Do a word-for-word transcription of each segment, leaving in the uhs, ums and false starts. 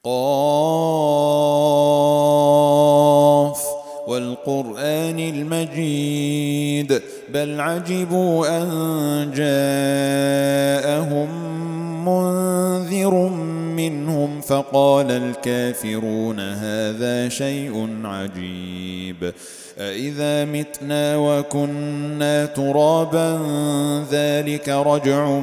قاف والقرآن المجيد بل عجبوا أن جاءهم منذر منهم فقال الكافرون هذا شيء عجيب أإذا متنا وكنا ترابا ذلك رجع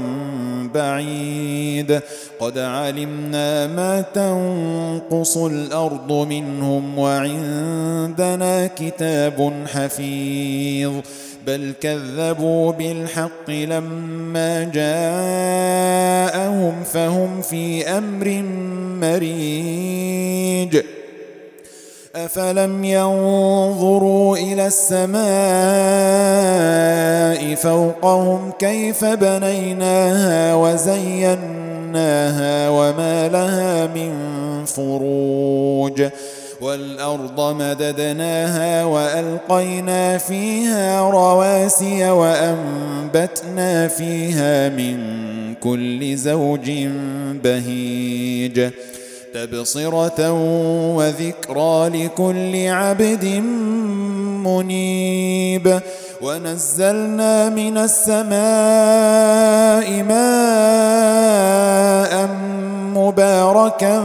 بعيد قد علمنا ما تنقص الأرض منهم وعندنا كتاب حفيظ بل كذبوا بالحق لما جاءهم فهم في أمر مريج أفلم ينظروا إلى السماء فوقهم كيف بنيناها وزيناها وما لها من فروج والأرض مددناها وألقينا فيها رواسي وأنبتنا فيها من كل زوج بهيج تبصرة وذكرى لكل عبد منيب ونزلنا من السماء ماء مباركا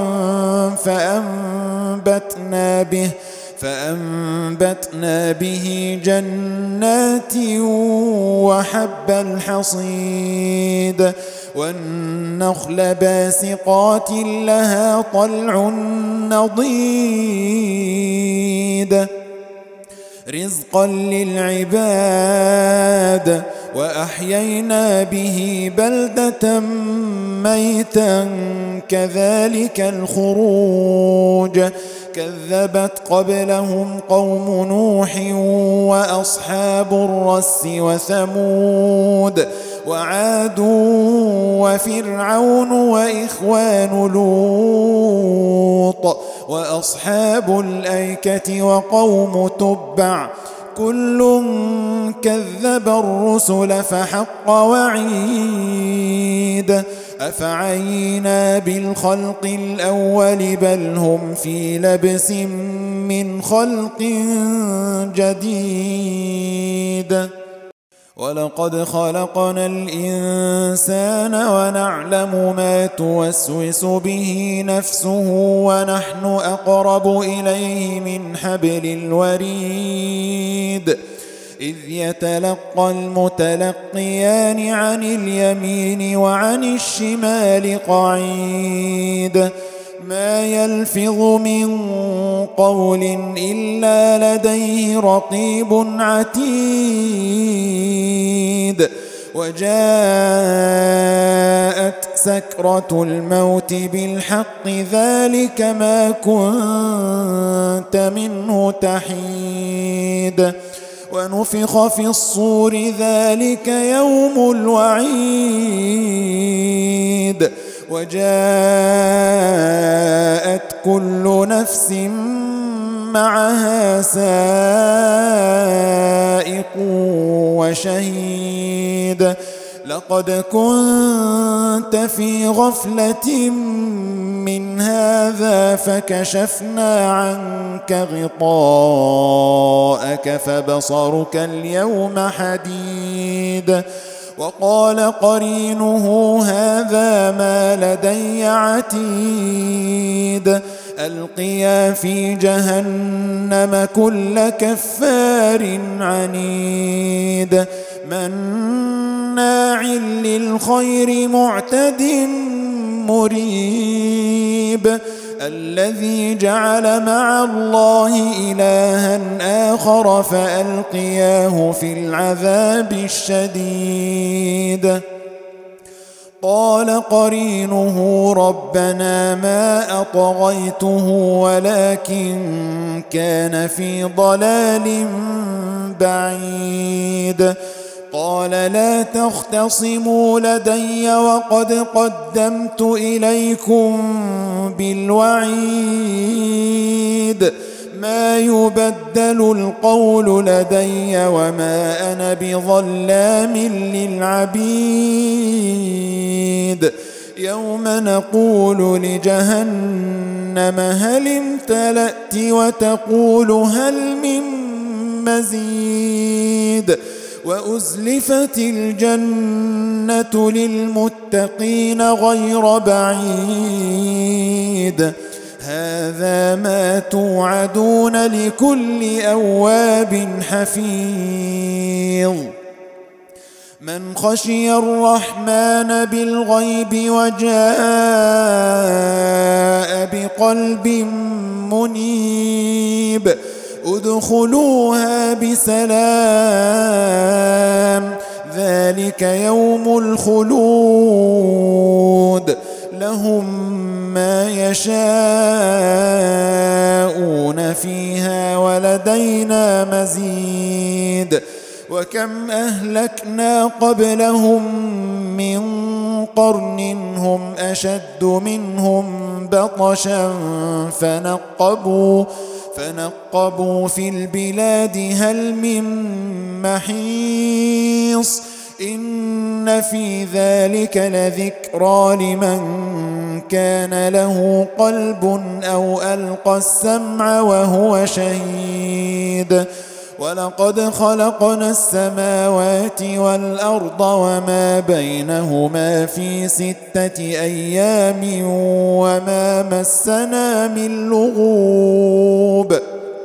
فأنبتنا به فأنبتنا به جنات وحب الحصيد والنخل باسقات لها طلع نضيد رزقا للعباد وأحيينا به بلدة ميتا كذلك الخروج كذبت قبلهم قوم نوح وأصحاب الرس وثمود وعاد وفرعون وإخوان لوط وأصحاب الأيكة وقوم تبع كل كذب الرسل فحق وعيد أفعينا بالخلق الأول بل هم في لبس من خلق جديد ولقد خلقنا الإنسان ونعلم ما توسوس به نفسه ونحن أقرب إليه من حبل الوريد إذ يتلقى المتلقيان عن اليمين وعن الشمال قعيد ما يلفظ من قول إلا لديه رقيب عتيد وجاءت سكرة الموت بالحق ذلك ما كنت منه تحيد ونفخ في الصور ذلك يوم الوعيد وجاءت كل نفس معها سائق وشهيد لقد كنت في غفلة من هذا فكشفنا عنك غطاءك فبصرك اليوم حديد وقال قرينه هذا ما لدي عتيد ألقيا في جهنم كل كفار عنيد مناع للخير معتد مريب الذي جعل مع الله إلها آخر فألقياه في العذاب الشديد قال قرينه ربنا ما أطغيته ولكن كان في ضلال بعيد قال لا تختصموا لدي وقد قدمت إليكم بالوعيد ما يبدل القول لدي وما أنا بظلام للعبيد يوم نقول لجهنم هل امتلأت وتقول هل من مزيد وأزلفت الجنة للمتقين غير بعيد هذا ما توعدون لكل أواب حفيظ من خشي الرحمن بالغيب وجاء بقلب منيب ادخلوها بسلام ذلك يوم الخلود لهم ما يشاءون فيها ولدينا مزيد وكم أهلكنا قبلهم من قرن هم أشد منهم بطشا فنقبوا فنقبوا في البلاد هل من محيص إن في ذلك لذكرى لمن كان له قلب أو ألقى السمع وهو شهيد ولقد خلقنا السماوات والأرض وما بينهما في ستة أيام وما مسنا من لغوب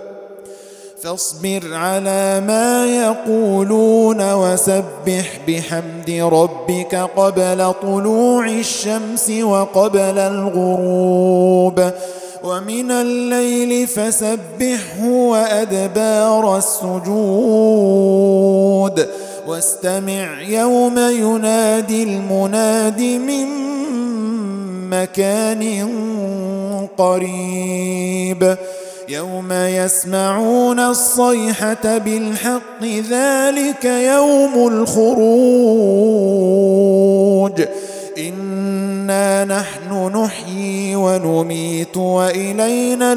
فاصبر على ما يقولون وسبح بحمد ربك قبل طلوع الشمس وقبل الغروب ومن الليل فسبحه وأدبار السجود واستمع يوم ينادي المناد من مكان قريب يوم يسمعون الصيحة بالحق ذلك يوم الخروج إنا نحن نحيي ونميت وإلينا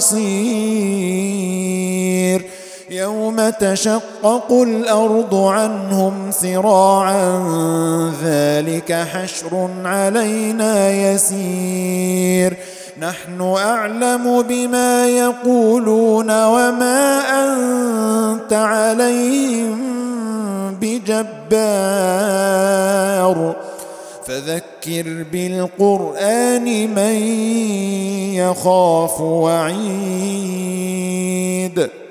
المصير يوم تشقق الأرض عنهم سراعا ذلك حشر علينا يسير نحن أعلم بما يقولون وما أنت عليهم بجبار فذكر بالقرآن من يخاف وعيد.